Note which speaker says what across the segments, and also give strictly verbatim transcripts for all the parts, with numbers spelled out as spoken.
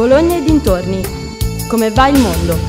Speaker 1: Bologna e dintorni. Come va il mondo?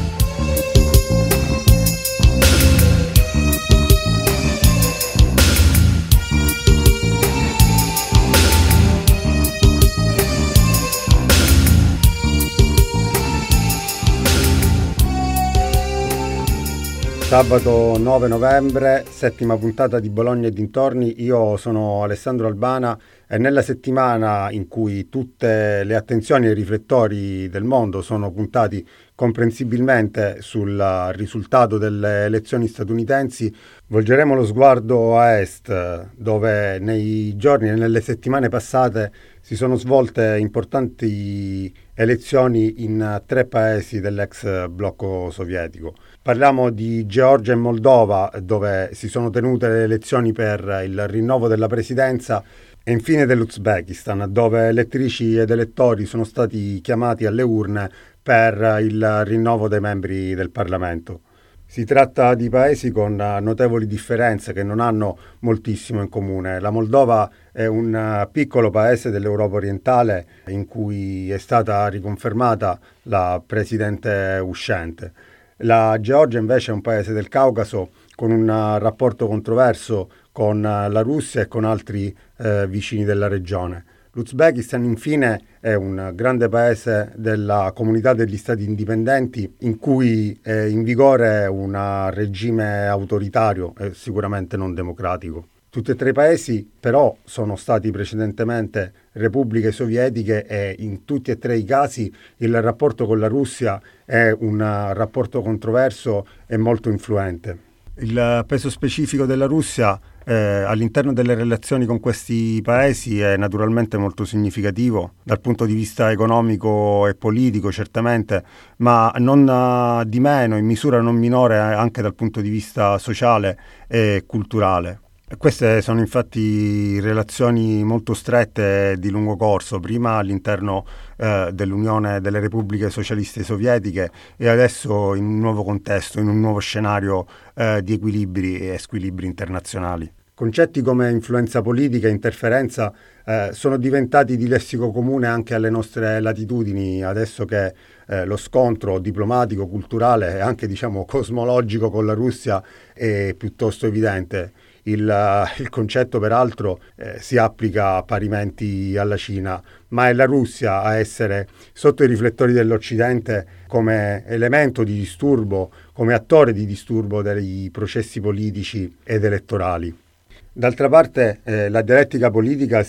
Speaker 2: Sabato nove novembre, settima puntata di Bologna e dintorni. Io sono Alessandro Albana e nella settimana in cui tutte le attenzioni e i riflettori del mondo sono puntati comprensibilmente sul risultato delle elezioni statunitensi, volgeremo lo sguardo a est, dove nei giorni e nelle settimane passate si sono svolte importanti elezioni in tre paesi dell'ex blocco sovietico. Parliamo di Georgia e Moldova, dove si sono tenute le elezioni per il rinnovo della presidenza, e infine dell'Uzbekistan, dove elettrici ed elettori sono stati chiamati alle urne per il rinnovo dei membri del Parlamento. Si tratta di paesi con notevoli differenze che non hanno moltissimo in comune. La Moldova è un piccolo paese dell'Europa orientale in cui è stata riconfermata la presidente uscente. La Georgia invece è un paese del Caucaso con un rapporto controverso con la Russia e con altri eh, vicini della regione. L'Uzbekistan infine è un grande paese della comunità degli stati indipendenti in cui è in vigore un regime autoritario e sicuramente non democratico. Tutti e tre i paesi però sono stati precedentemente repubbliche sovietiche e in tutti e tre i casi il rapporto con la Russia è un rapporto controverso e molto influente. Il peso specifico della Russia eh, all'interno delle relazioni con questi paesi è naturalmente molto significativo dal punto di vista economico e politico certamente, ma non uh, di meno, in misura non minore anche dal punto di vista sociale e culturale. Queste sono infatti relazioni molto strette di lungo corso, prima all'interno eh, dell'Unione delle Repubbliche Socialiste Sovietiche e adesso in un nuovo contesto, in un nuovo scenario eh, di equilibri e squilibri internazionali. Concetti come influenza politica e interferenza eh, sono diventati di lessico comune anche alle nostre latitudini, adesso che eh, lo scontro diplomatico, culturale e anche diciamo cosmologico con la Russia è piuttosto evidente. Il, il concetto peraltro eh, si applica parimenti alla Cina, ma è la Russia a essere sotto i riflettori dell'Occidente come elemento di disturbo, come attore di disturbo dei processi politici ed elettorali. D'altra parte eh, la dialettica politica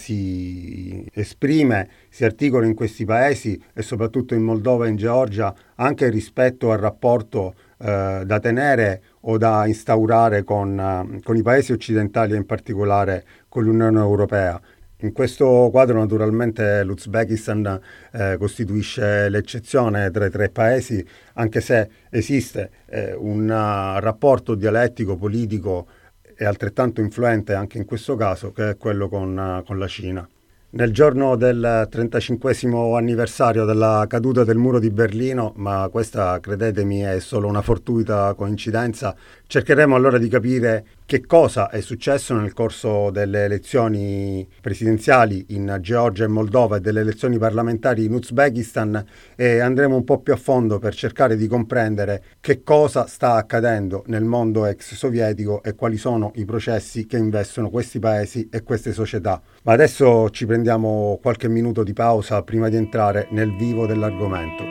Speaker 2: si esprime, si articola in questi paesi e soprattutto in Moldova e in Georgia anche rispetto al rapporto eh, da tenere o da instaurare con, uh, con i paesi occidentali e in particolare con l'Unione Europea. In questo quadro naturalmente l'Uzbekistan eh, costituisce l'eccezione tra i tre paesi, anche se esiste eh, un uh, rapporto dialettico politico e altrettanto influente anche in questo caso, che è quello con, uh, con la Cina. Nel giorno del trentacinquesimo anniversario della caduta del muro di Berlino, ma questa credetemi è solo una fortuita coincidenza, cercheremo allora di capire che cosa è successo nel corso delle elezioni presidenziali in Georgia e Moldova e delle elezioni parlamentari in Uzbekistan e andremo un po' più a fondo per cercare di comprendere che cosa sta accadendo nel mondo ex sovietico e quali sono i processi che investono questi paesi e queste società. Ma adesso ci prendiamo qualche minuto di pausa prima di entrare nel vivo dell'argomento.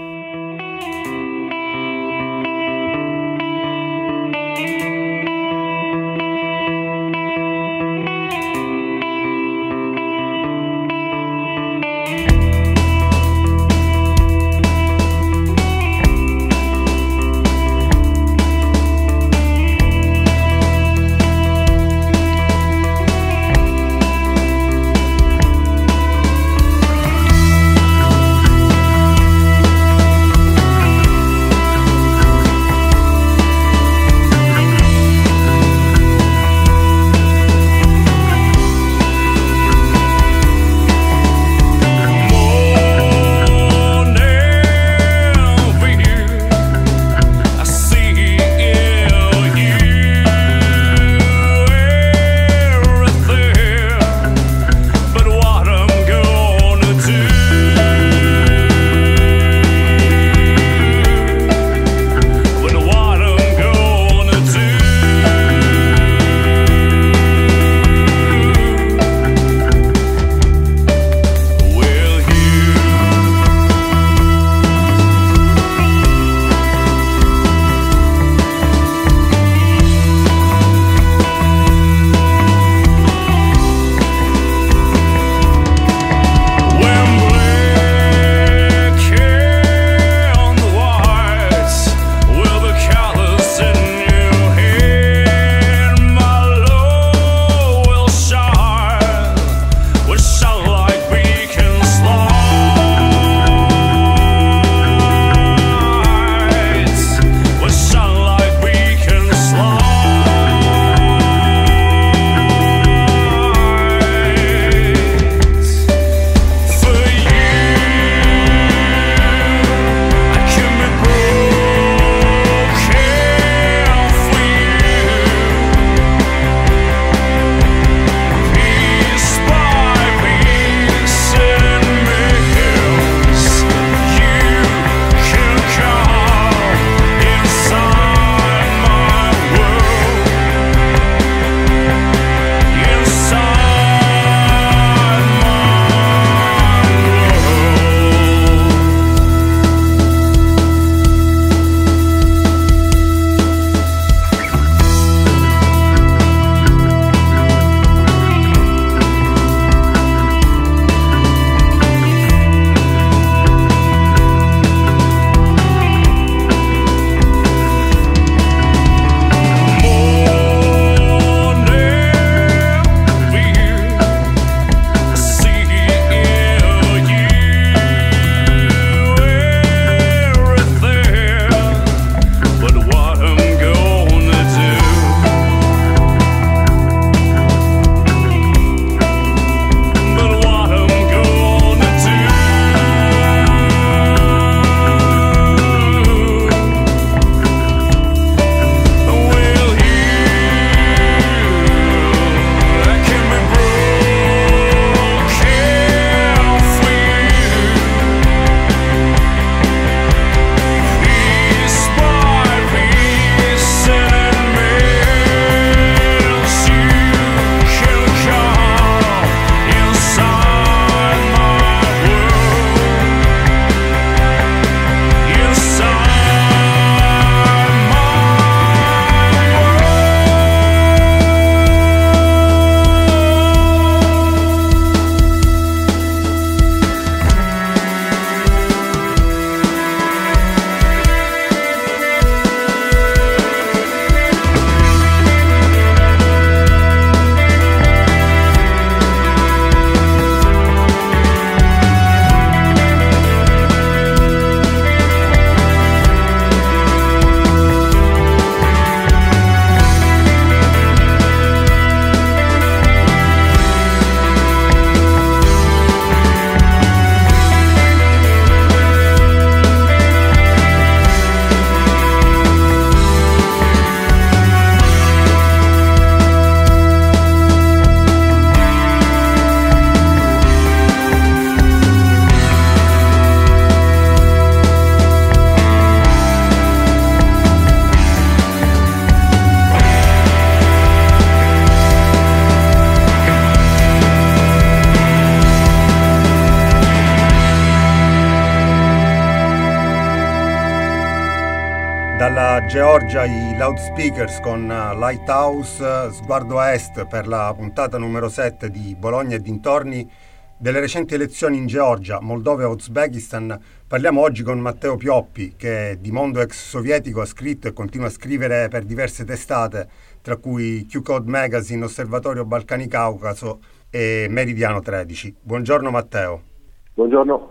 Speaker 2: Dalla Georgia i loudspeakers con Lighthouse, sguardo a est per la puntata numero sette di Bologna e dintorni. Delle recenti elezioni in Georgia, Moldova e Uzbekistan parliamo oggi con Matteo Pioppi, che di mondo ex sovietico ha scritto e continua a scrivere per diverse testate, tra cui Q-Code Magazine, Osservatorio Balcani Caucaso e Meridiano tredici. Buongiorno Matteo.
Speaker 3: Buongiorno.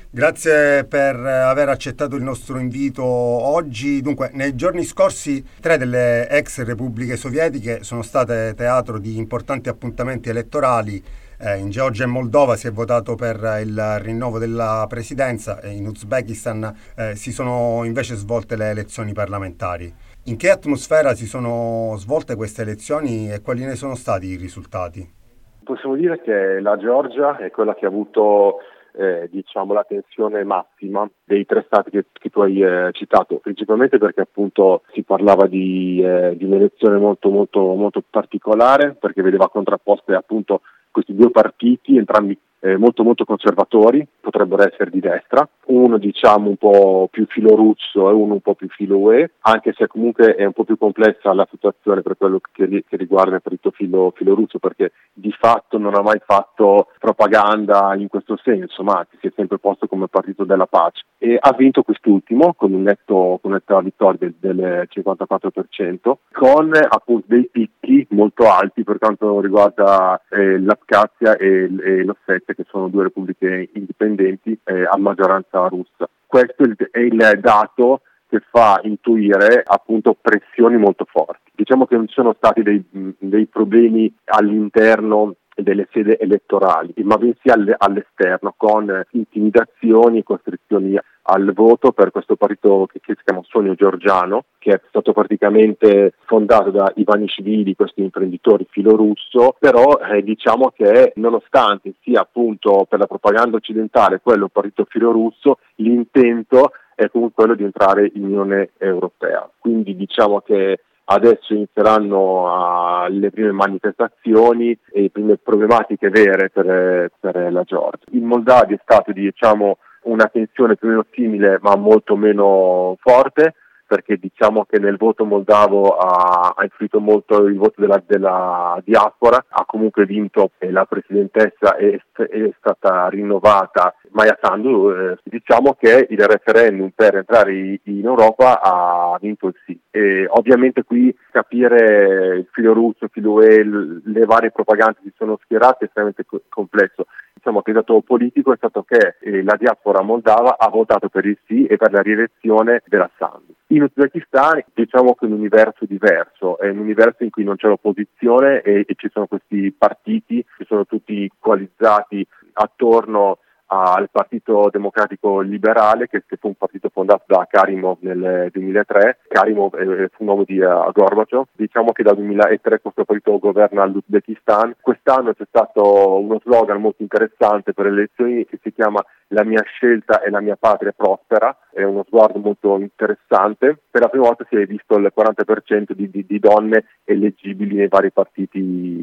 Speaker 2: Grazie per aver accettato il nostro invito oggi. Dunque, nei giorni scorsi tre delle ex repubbliche sovietiche sono state teatro di importanti appuntamenti elettorali. Eh, in Georgia e Moldova si è votato per il rinnovo della presidenza e in Uzbekistan eh, si sono invece svolte le elezioni parlamentari. In che atmosfera si sono svolte queste elezioni e quali ne sono stati i risultati?
Speaker 3: Possiamo dire che la Georgia è quella che ha avuto Eh, diciamo la tensione massima dei tre stati che, che tu hai eh, citato, principalmente perché appunto si parlava di, eh, di un'elezione molto molto molto particolare, perché vedeva contrapposte appunto questi due partiti, entrambi eh, molto molto conservatori, potrebbero essere di destra, uno diciamo un po' più filorusso e uno un po' più filo U E, anche se comunque è un po' più complessa la situazione per quello che, che riguarda il partito filo, filorusso, perché di fatto non ha mai fatto propaganda in questo senso, ma si è sempre posto come partito della pace, e ha vinto quest'ultimo con un netto, con netta vittoria del, del cinquantaquattro per cento, con appunto dei picchi molto alti per quanto riguarda eh, l'Abkhazia e, e l'Ossetia, che sono due repubbliche indipendenti eh, a maggioranza russa. Questo è il dato che fa intuire appunto pressioni molto forti. Diciamo che non ci sono stati dei, dei problemi all'interno delle sedi elettorali, ma bensì all'esterno, con intimidazioni e costrizioni al voto per questo partito che, che si chiama Sogno Georgiano, che è stato praticamente fondato da Ivanishvili, questo imprenditore filorusso, però eh, diciamo che nonostante sia appunto per la propaganda occidentale quello un partito filorusso, l'intento è comunque quello di entrare in Unione Europea. Quindi diciamo che adesso inizieranno uh, le prime manifestazioni e le prime problematiche vere per, per la Georgia. In Moldavia è stato diciamo una tensione più o meno simile ma molto meno forte, perché diciamo che nel voto moldavo ha, ha influito molto il voto della, della diaspora, ha comunque vinto eh, la presidentessa è, è stata rinnovata Maia Sandu, eh, diciamo che il referendum per entrare in Europa ha vinto il sì. E ovviamente qui capire il filo russo, il filo U E, le varie propagande che si sono schierate è estremamente co- complesso. Diciamo che il dato politico è stato che eh, la diaspora moldava ha votato per il sì e per la rielezione della Sandu. In Uzbekistan diciamo che è un universo diverso, è un universo in cui non c'è l'opposizione e, e ci sono questi partiti che sono tutti coalizzati attorno al Partito Democratico Liberale, che, che fu un partito fondato da Karimov nel duemilatré. Karimov eh, fu un uomo di uh, Gorbaciov. Diciamo che dal duemilatré questo partito governa l'Uzbekistan. Quest'anno c'è stato uno slogan molto interessante per le elezioni che si chiama "La mia scelta e la mia patria prospera". È uno sguardo molto interessante. Per la prima volta si è visto il quaranta per cento di, di, di donne eleggibili nei vari partiti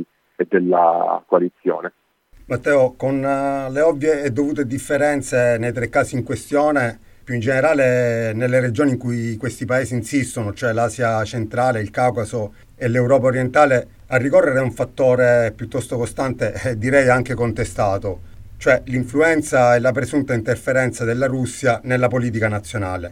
Speaker 3: della coalizione.
Speaker 2: Matteo, con uh, le ovvie e dovute differenze nei tre casi in questione, più in generale nelle regioni in cui questi paesi insistono, cioè l'Asia centrale, il Caucaso e l'Europa orientale, a ricorrere a un fattore piuttosto costante e direi anche contestato, cioè l'influenza e la presunta interferenza della Russia nella politica nazionale.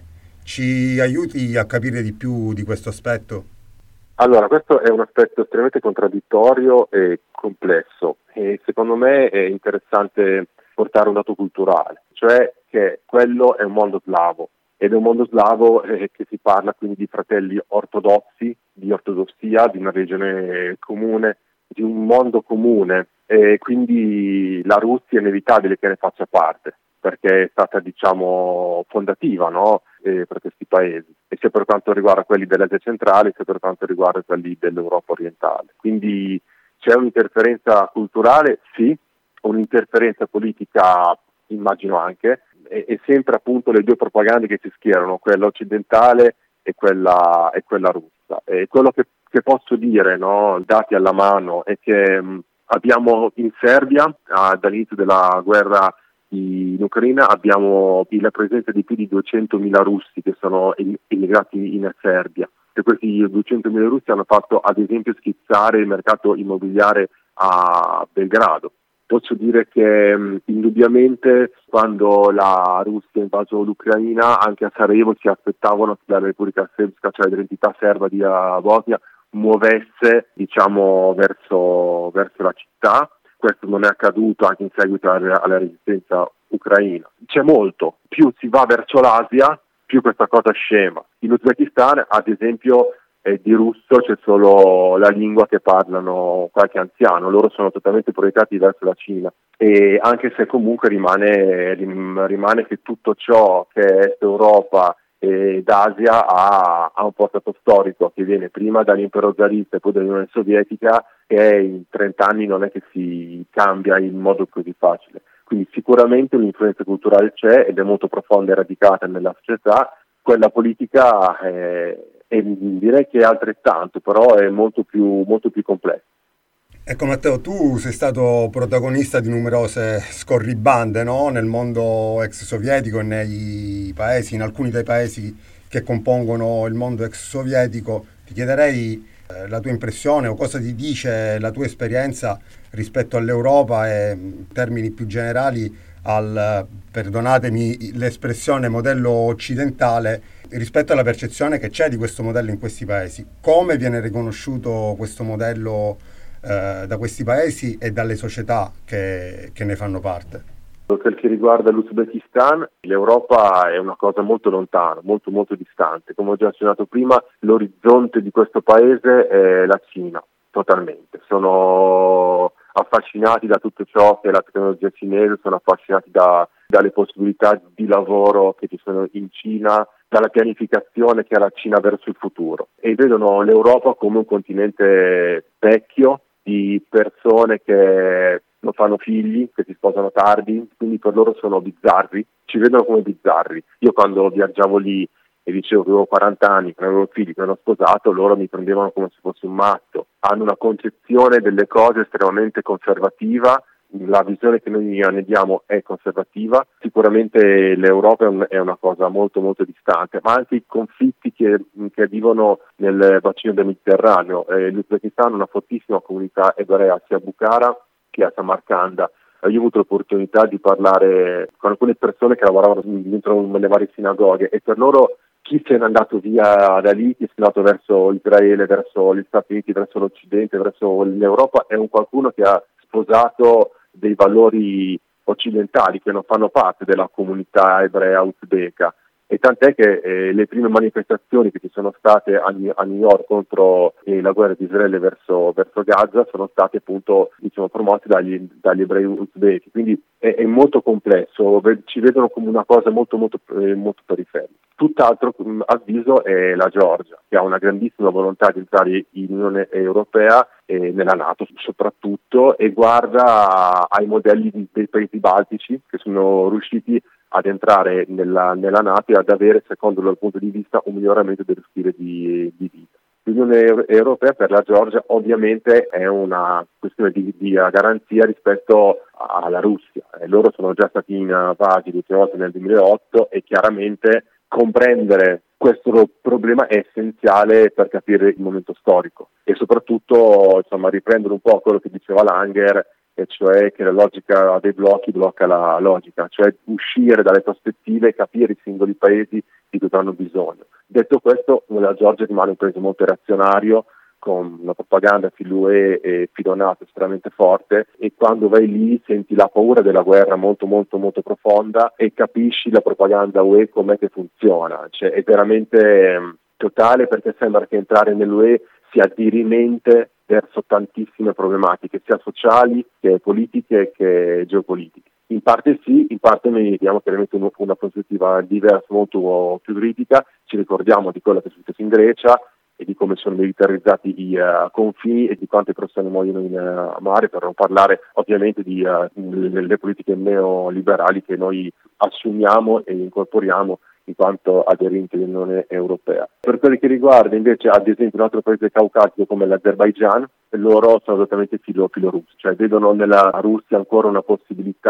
Speaker 2: Ci aiuti a capire di più di questo aspetto?
Speaker 3: Allora, questo è un aspetto estremamente contraddittorio e complesso e secondo me è interessante portare un dato culturale, cioè che quello è un mondo slavo ed è un mondo slavo eh, che si parla quindi di fratelli ortodossi, di ortodossia, di una regione comune, di un mondo comune, e quindi la Russia è inevitabile che ne faccia parte, perché è stata diciamo fondativa, no? eh, per questi paesi, e sia per quanto riguarda quelli dell'Asia centrale sia per quanto riguarda quelli dell'Europa orientale. Quindi c'è un'interferenza culturale, sì, un'interferenza politica immagino anche, e, e sempre appunto le due propagande che si schierano, quella occidentale e quella, e quella russa. E quello che, che posso dire, no, dati alla mano, è che mh, abbiamo in Serbia, ah, dall'inizio della guerra In Ucraina abbiamo la presenza di più di duecentomila russi che sono immigrati in Serbia, e questi duecentomila russi hanno fatto ad esempio schizzare il mercato immobiliare a Belgrado. Posso dire che mh, indubbiamente quando la Russia ha invaso l'Ucraina, anche a Sarajevo si aspettavano che la Repubblica Srpska, cioè l'identità serba di uh, Bosnia, muovesse diciamo verso, verso la città. Questo non è accaduto anche in seguito alla, alla resistenza ucraina. C'è molto, più si va verso l'Asia, più questa cosa scema. In Uzbekistan, ad esempio, eh, di russo c'è solo la lingua che parlano qualche anziano, loro sono totalmente proiettati verso la Cina, e anche se comunque rimane, rimane che tutto ciò che è Est Europa ed Asia ha, ha un passato storico che viene prima dall'impero zarista e poi dall'Unione Sovietica, che in trenta anni non è che si cambia in modo così facile. Quindi sicuramente un'influenza culturale c'è ed è molto profonda e radicata nella società. Quella politica è, è, direi che è altrettanto, però è molto più, molto più complessa.
Speaker 2: Ecco Matteo, tu sei stato protagonista di numerose scorribande, no? Nel mondo ex sovietico e nei paesi, in alcuni dei paesi che compongono il mondo ex sovietico. Ti chiederei eh, la tua impressione o cosa ti dice la tua esperienza rispetto all'Europa e in termini più generali al, perdonatemi l'espressione, modello occidentale rispetto alla percezione che c'è di questo modello in questi paesi. Come viene riconosciuto questo modello eh, da questi paesi e dalle società che, che ne fanno parte?
Speaker 3: Per quel che riguarda l'Uzbekistan, l'Europa è una cosa molto lontana, molto molto distante. Come ho già accennato prima, l'orizzonte di questo paese è la Cina, totalmente. Sono affascinati da tutto ciò che è la tecnologia cinese, sono affascinati da, dalle possibilità di lavoro che ci sono in Cina, dalla pianificazione che ha la Cina verso il futuro, e vedono l'Europa come un continente vecchio di persone che non fanno figli, che si sposano tardi, quindi per loro sono bizzarri, ci vedono come bizzarri. Io quando viaggiavo lì e dicevo che avevo quaranta anni, che non avevo figli, che non ero sposato, loro mi prendevano come se fossi un matto. Hanno una concezione delle cose estremamente conservativa, la visione che noi ne diamo è conservativa. Sicuramente l'Europa è una cosa molto molto distante, ma anche i conflitti che, che vivono nel bacino del Mediterraneo. Eh, L'Uzbekistan ha una fortissima comunità ebrea sia a Bukhara che a Samarcanda. Io ho avuto l'opportunità di parlare con alcune persone che lavoravano dentro le varie sinagoghe, e per loro chi se n'è andato via da lì, chi se n'è andato verso Israele, verso gli Stati Uniti, verso l'Occidente, verso l'Europa, è un qualcuno che ha sposato dei valori occidentali che non fanno parte della comunità ebrea uzbeka. E tant'è che eh, le prime manifestazioni che ci sono state a, a New York contro eh, la guerra di Israele verso, verso Gaza sono state appunto diciamo, promosse dagli, dagli ebrei uzbeki. Quindi è, è molto complesso, ci vedono come una cosa molto molto, eh, molto periferica. Tutt'altro avviso è la Georgia, che ha una grandissima volontà di entrare in Unione Europea e nella NATO soprattutto, e guarda ai modelli dei paesi baltici che sono riusciti ad entrare nella, nella NATO e ad avere, secondo il loro punto di vista, un miglioramento dello stile di, di vita. L'Unione Europea per la Georgia ovviamente è una questione di, di garanzia rispetto alla Russia. Eh, loro sono già stati invasi due volte nel duemilaotto, e chiaramente comprendere questo problema è essenziale per capire il momento storico, e soprattutto insomma riprendere un po' quello che diceva Langer, e cioè che la logica dei blocchi blocca la logica, cioè uscire dalle prospettive e capire i singoli paesi di cosa hanno bisogno. Detto questo, la Georgia rimane un paese molto reazionario, con una propaganda filo-U E e filo-NATO estremamente forte, e quando vai lì senti la paura della guerra molto molto molto profonda e capisci la propaganda U E com'è che funziona, cioè è veramente eh, totale, perché sembra che entrare nell'U E sia dirimente verso tantissime problematiche, sia sociali che politiche che geopolitiche. In parte sì, in parte noi vediamo chiaramente un, una prospettiva diversa, molto più critica. Ci ricordiamo di quello che è successo in Grecia e di come sono militarizzati i uh, confini e di quante persone muoiono in uh, mare, per non parlare ovviamente di uh, le politiche neoliberali che noi assumiamo e incorporiamo in quanto aderenti all'Unione Europea. Per quello che riguarda invece ad esempio un altro paese caucasico come l'Azerbaigian, loro sono esattamente filo, filo russi, cioè vedono nella Russia ancora una possibilità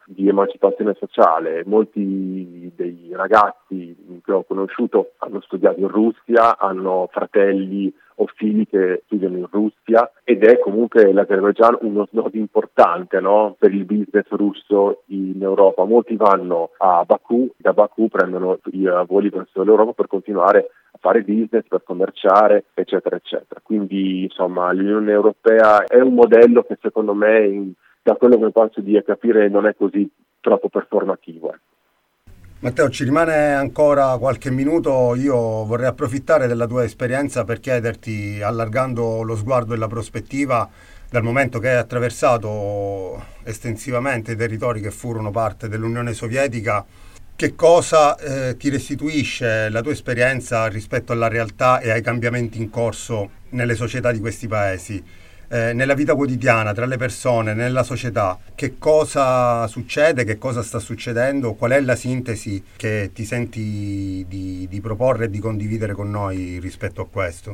Speaker 3: di emancipazione sociale. Molti dei ragazzi che ho conosciuto hanno studiato in Russia, hanno fratelli o figli che studiano in Russia, ed è comunque l'Azerbaigian uno snodo importante, no? Per il business russo in Europa. Molti vanno a Baku, da Baku prendono i voli verso l'Europa per continuare a fare business, per commerciare, eccetera, eccetera. Quindi insomma l'Unione Europea è un modello che secondo me, in, da quello che posso dire capire, non è così troppo performativo.
Speaker 2: Matteo, ci rimane ancora qualche minuto. Io vorrei approfittare della tua esperienza per chiederti, allargando lo sguardo e la prospettiva, dal momento che hai attraversato estensivamente i territori che furono parte dell'Unione Sovietica, che cosa eh, ti restituisce la tua esperienza rispetto alla realtà e ai cambiamenti in corso nelle società di questi paesi? Eh, nella vita quotidiana, tra le persone, nella società, che cosa succede, che cosa sta succedendo, qual è la sintesi che ti senti di, di proporre e di condividere con noi rispetto a questo?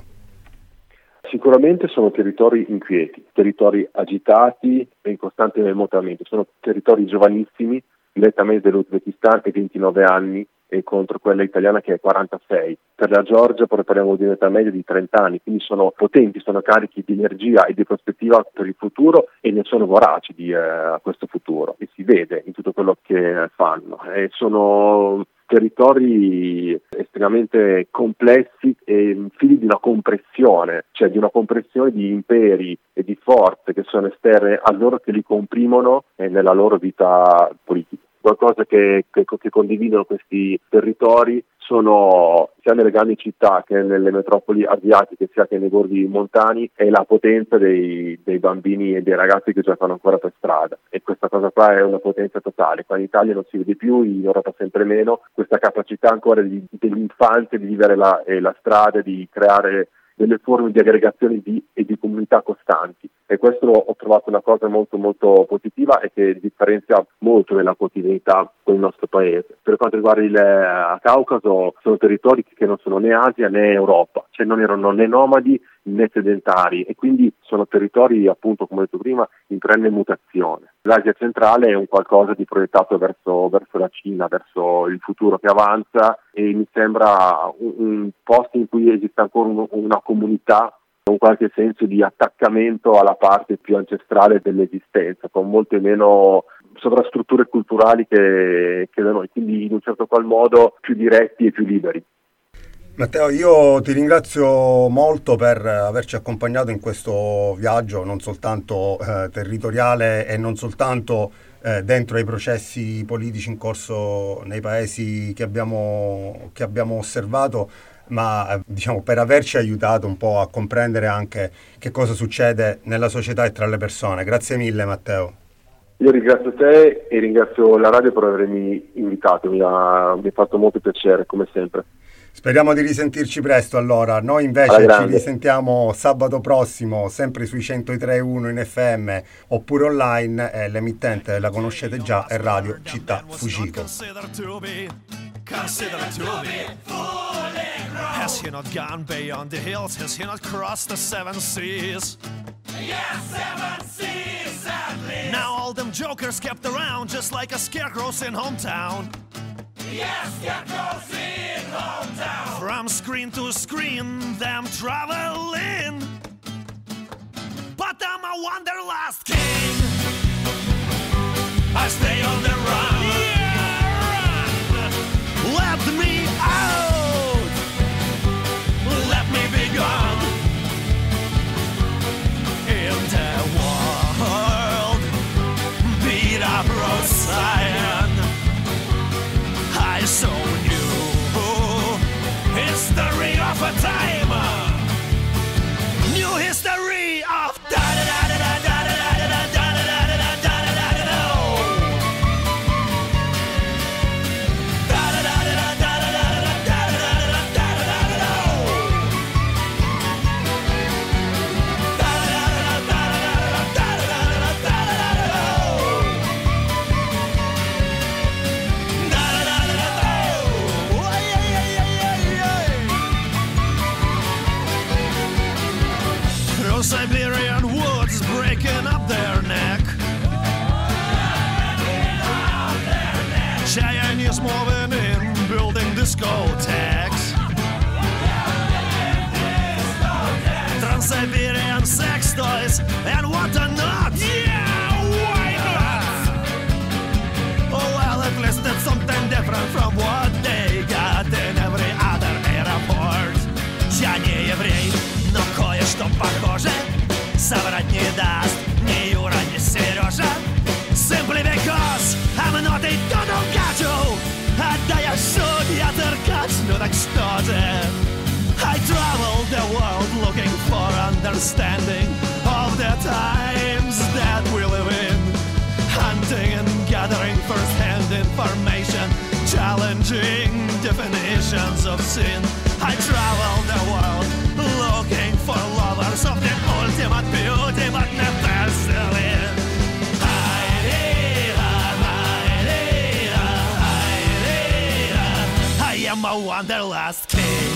Speaker 3: Sicuramente sono territori inquieti, territori agitati e in costante mutamento, sono territori giovanissimi. L'età media dell'Uzbekistan è ventinove anni e contro quella italiana che è quarantasei. Per la Georgia parliamo di un'età media di trenta anni, quindi sono potenti, sono carichi di energia e di prospettiva per il futuro e ne sono voraci di eh, questo futuro, e si vede in tutto quello che fanno. E sono territori estremamente complessi e figli di una compressione, cioè di una compressione di imperi e di forze che sono esterne a loro, che li comprimono nella loro vita politica. Qualcosa che, che, che condividono questi territori sono, sia nelle grandi città che nelle metropoli asiatiche, sia che nei borghi montani, è la potenza dei, dei bambini e dei ragazzi che giocano ancora per strada, e questa cosa qua è una potenza totale. Qua in Italia non si vede più, in Europa sempre meno, questa capacità ancora di, dell'infanzia di vivere la, eh, la strada, di creare delle forme di aggregazione di, e di comunità costanti, e questo ho trovato una cosa molto molto positiva e che differenzia molto nella quotidianità con il nostro paese. Per quanto riguarda il uh, Caucaso, sono territori che non sono né Asia né Europa, cioè non erano né nomadi né sedentari, e quindi sono territori, appunto, come ho detto prima, in perenne mutazione. L'Asia centrale è un qualcosa di proiettato verso, verso la Cina, verso il futuro che avanza, e mi sembra un, un posto in cui esiste ancora un, una comunità, un qualche senso di attaccamento alla parte più ancestrale dell'esistenza, con molte meno sovrastrutture culturali che, che da noi, quindi in un certo qual modo più diretti e più liberi.
Speaker 2: Matteo, io ti ringrazio molto per averci accompagnato in questo viaggio, non soltanto eh, territoriale e non soltanto eh, dentro ai processi politici in corso nei paesi che abbiamo, che abbiamo osservato, ma eh, diciamo per averci aiutato un po' a comprendere anche che cosa succede nella società e tra le persone. Grazie mille, Matteo.
Speaker 3: Io ringrazio te e ringrazio la radio per avermi invitato, mi ha, mi ha fatto molto piacere, come sempre.
Speaker 2: Speriamo di risentirci presto allora. Noi invece ci risentiamo sabato prossimo, sempre sui centotré virgola uno in F M oppure online. Eh, l'emittente la conoscete già, è Radio Città Fucito.
Speaker 4: Has he not gone beyond the hills? Has he not crossed the seven seas? Yes, seven seas at least. Now all them jokers kept around just like a scarecrows in hometown. Yes, scarecrows in hometown. From screen to screen, them traveling. But I'm a wanderlust king. I stay on the run. Yeah, run. Let me out. Let me be gone. In the world, beat up road Zion. I so new history of a time. New history of da da da da da da da da da da da da da da da da. Da da da da da da da da da da da da da da. Da da da da da da da da da da. Siberian woods breaking up their neck. is moving in, building discotheques. Trans-Siberian sex toys and whatnot. Yeah, why not? Oh well, at least it's something different from what they got in every other airport. Я не еврей, но кое-что похоже соврать не даст ни Юра, ни Сережа. Simply because I'm not a total gajo. А да я судья Деркач, ну так что же? I traveled the world looking for understanding of the times that we live in. Hunting and gathering first-hand information, challenging definitions of sin. I traveled the world looking for lovers of the ultimate beauty, but never selling. I am a wanderlust king.